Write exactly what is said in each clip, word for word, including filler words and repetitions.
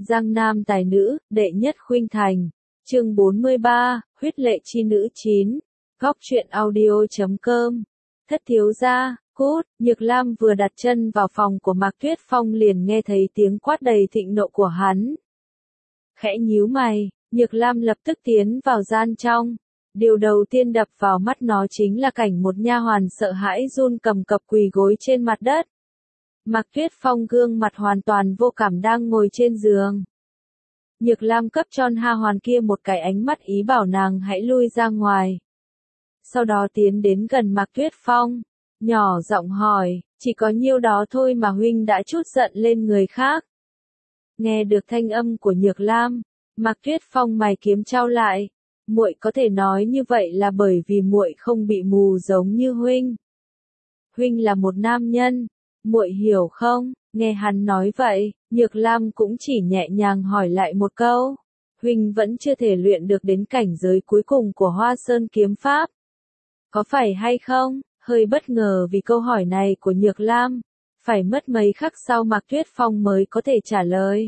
Giang Nam tài nữ, đệ nhất khuynh thành. Chương bốn mươi ba, huyết lệ chi nữ chín. Góc truyện audio chấm com. Thất thiếu gia, cút, Nhược Lam vừa đặt chân vào phòng của Mạc Tuyết Phong liền nghe thấy tiếng quát đầy thịnh nộ của hắn. Khẽ nhíu mày, Nhược Lam lập tức tiến vào gian trong. Điều đầu tiên đập vào mắt nó chính là cảnh một nha hoàn sợ hãi run cầm cập quỳ gối trên mặt đất. Mạc Tuyết Phong gương mặt hoàn toàn vô cảm đang ngồi trên giường. Nhược Lam cấp cho nha hoàn kia một cái ánh mắt ý bảo nàng hãy lui ra ngoài. Sau đó tiến đến gần Mạc Tuyết Phong, nhỏ giọng hỏi, chỉ có nhiêu đó thôi mà huynh đã trút giận lên người khác. Nghe được thanh âm của Nhược Lam, Mạc Tuyết Phong mày kiếm chau lại, muội có thể nói như vậy là bởi vì muội không bị mù giống như huynh. Huynh là một nam nhân, muội hiểu không? Nghe hắn nói vậy, Nhược Lam cũng chỉ nhẹ nhàng hỏi lại một câu. Huynh vẫn chưa thể luyện được đến cảnh giới cuối cùng của Hoa Sơn kiếm pháp. Có phải hay không? Hơi bất ngờ vì câu hỏi này của Nhược Lam. Phải mất mấy khắc sau Mạc Tuyết Phong mới có thể trả lời.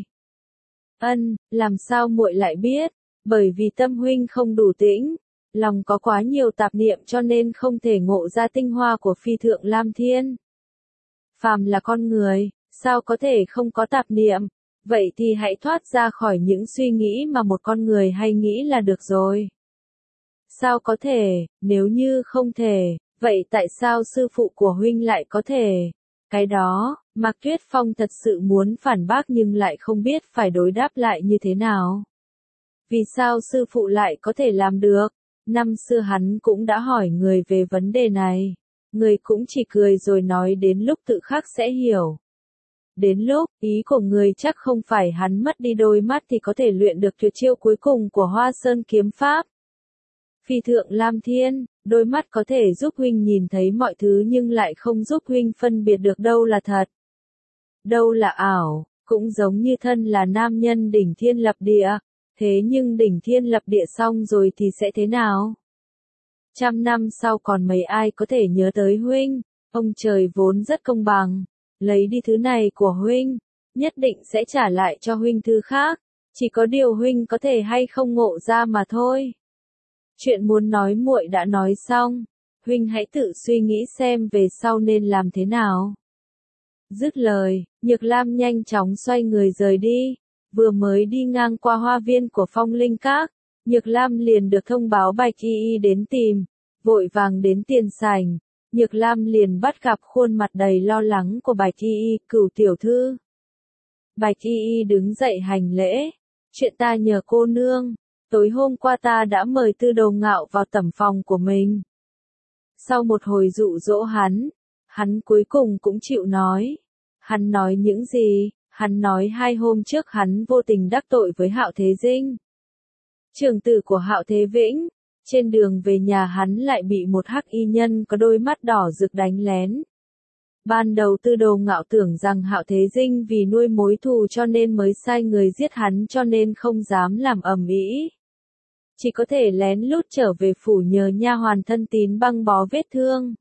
Ân, làm sao muội lại biết? Bởi vì tâm huynh không đủ tĩnh. Lòng có quá nhiều tạp niệm cho nên không thể ngộ ra tinh hoa của phi thượng Lam Thiên. Phàm là con người, sao có thể không có tạp niệm? Vậy thì hãy thoát ra khỏi những suy nghĩ mà một con người hay nghĩ là được rồi. Sao có thể, nếu như không thể, vậy tại sao sư phụ của huynh lại có thể? Cái đó, Mạc Tuyết Phong thật sự muốn phản bác nhưng lại không biết phải đối đáp lại như thế nào. Vì sao sư phụ lại có thể làm được? Năm xưa hắn cũng đã hỏi người về vấn đề này. Người cũng chỉ cười rồi nói đến lúc tự khắc sẽ hiểu. Đến lúc, ý của người chắc không phải hắn mất đi đôi mắt thì có thể luyện được tuyệt chiêu cuối cùng của Hoa Sơn kiếm pháp. Phi thượng Lam Thiên, đôi mắt có thể giúp huynh nhìn thấy mọi thứ nhưng lại không giúp huynh phân biệt được đâu là thật. Đâu là ảo, cũng giống như thân là nam nhân đỉnh thiên lập địa, thế nhưng đỉnh thiên lập địa xong rồi thì sẽ thế nào? Trăm năm sau còn mấy ai có thể nhớ tới huynh, ông trời vốn rất công bằng, lấy đi thứ này của huynh, nhất định sẽ trả lại cho huynh thứ khác, chỉ có điều huynh có thể hay không ngộ ra mà thôi. Chuyện muốn nói muội đã nói xong, huynh hãy tự suy nghĩ xem về sau nên làm thế nào. Dứt lời, Nhược Lam nhanh chóng xoay người rời đi, vừa mới đi ngang qua hoa viên của Phong Linh Các, Nhược Lam liền được thông báo Bạch Y Y đến tìm, vội vàng đến tiền sảnh, Nhược Lam liền bắt gặp khuôn mặt đầy lo lắng của Bạch Y Y, Cửu tiểu thư. Bạch Y Y đứng dậy hành lễ, chuyện ta nhờ cô nương, tối hôm qua ta đã mời Tư Đồ Ngạo vào tẩm phòng của mình. Sau một hồi dụ dỗ hắn, hắn cuối cùng cũng chịu nói. Hắn nói những gì? Hắn nói hai hôm trước hắn vô tình đắc tội với Hạo Thế Dinh, trưởng tử của Hạo Thế Vĩnh. Trên đường về nhà hắn lại bị một hắc y nhân có đôi mắt đỏ rực đánh lén. Ban đầu Tư Đồ Ngạo tưởng rằng Hạo Thế Dinh vì nuôi mối thù cho nên mới sai người giết hắn cho nên không dám làm ầm ĩ. Chỉ có thể lén lút trở về phủ nhờ nha hoàn thân tín băng bó vết thương.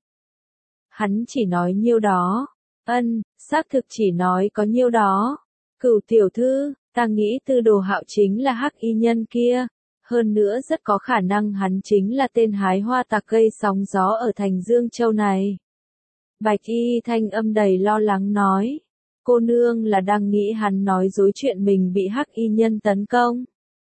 Hắn chỉ nói nhiêu đó. Ân, xác thực chỉ nói có nhiêu đó. Cửu tiểu thư, ta nghĩ Tư Đồ Hạo chính là hắc y nhân kia. Hơn nữa rất có khả năng hắn chính là tên hái hoa tặc gây sóng gió ở thành Dương Châu này. Bạch Y thanh âm đầy lo lắng nói. Cô nương là đang nghĩ hắn nói dối chuyện mình bị hắc y nhân tấn công.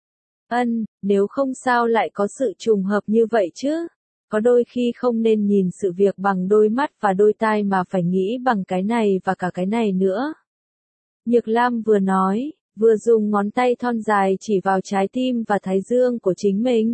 Ân, nếu không sao lại có sự trùng hợp như vậy chứ? Có đôi khi không nên nhìn sự việc bằng đôi mắt và đôi tai mà phải nghĩ bằng cái này và cả cái này nữa. Nhược Lam vừa nói, vừa dùng ngón tay thon dài chỉ vào trái tim và thái dương của chính mình.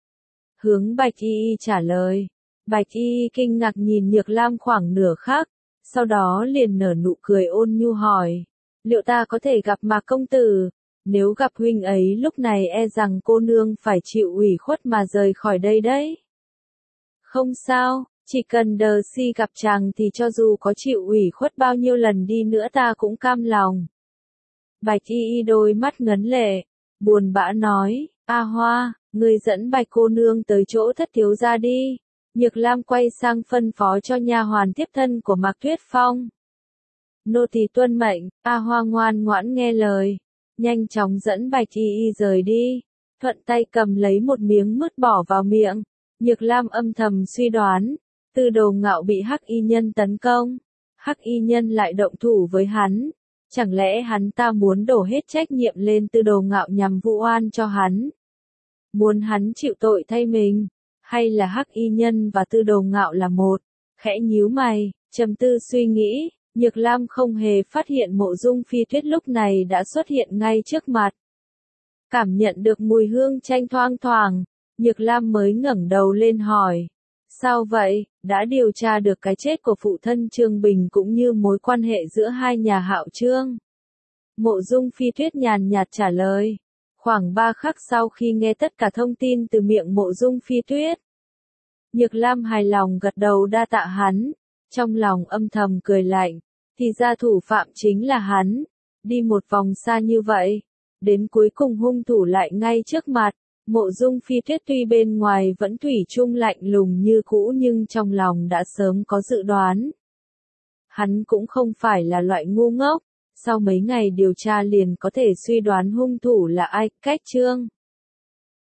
Hướng Bạch Y trả lời. Bạch Y kinh ngạc nhìn Nhược Lam khoảng nửa khắc, sau đó liền nở nụ cười ôn nhu hỏi. Liệu ta có thể gặp Mạc công tử? Nếu gặp huynh ấy lúc này e rằng cô nương phải chịu ủy khuất mà rời khỏi đây đấy. Không sao, chỉ cần đờ si gặp chàng thì cho dù có chịu ủy khuất bao nhiêu lần đi nữa ta cũng cam lòng. Bạch Y Y đôi mắt ngấn lệ, buồn bã nói, A Hoa, người dẫn Bạch cô nương tới chỗ thất thiếu gia đi. Nhược Lam quay sang phân phó cho nha hoàn tiếp thân của Mạc Tuyết Phong. Nô tỳ tuân mệnh, A Hoa ngoan ngoãn nghe lời. nhanh chóng dẫn Bạch Y Y rời đi, thuận tay cầm lấy một miếng mứt bỏ vào miệng. Nhược Lam âm thầm suy đoán, Tư Đồ Ngạo bị Hắc Y Nhân tấn công, Hắc Y Nhân lại động thủ với hắn, chẳng lẽ hắn ta muốn đổ hết trách nhiệm lên Tư Đồ Ngạo nhằm vu oan cho hắn, muốn hắn chịu tội thay mình, hay là Hắc Y Nhân và Tư Đồ Ngạo là một? Khẽ nhíu mày, trầm tư suy nghĩ, Nhược Lam không hề phát hiện Mộ Dung Phi Tuyết lúc này đã xuất hiện ngay trước mặt. Cảm nhận được mùi hương chanh thoang thoảng, Nhược Lam mới ngẩng đầu lên hỏi. Sao vậy, đã điều tra được cái chết của phụ thân Trương Bình cũng như mối quan hệ giữa hai nhà Hạo Trương? Mộ Dung Phi Tuyết nhàn nhạt trả lời. Khoảng ba khắc sau khi nghe tất cả thông tin từ miệng Mộ Dung Phi Tuyết, Nhược Lam hài lòng gật đầu đa tạ hắn, trong lòng âm thầm cười lạnh, thì ra thủ phạm chính là hắn, đi một vòng xa như vậy, đến cuối cùng hung thủ lại ngay trước mặt. Mộ Dung Phi Tuyết tuy bên ngoài vẫn thủy chung lạnh lùng như cũ nhưng trong lòng đã sớm có dự đoán. Hắn cũng không phải là loại ngu ngốc, sau mấy ngày điều tra liền có thể suy đoán hung thủ là ai. Cách chương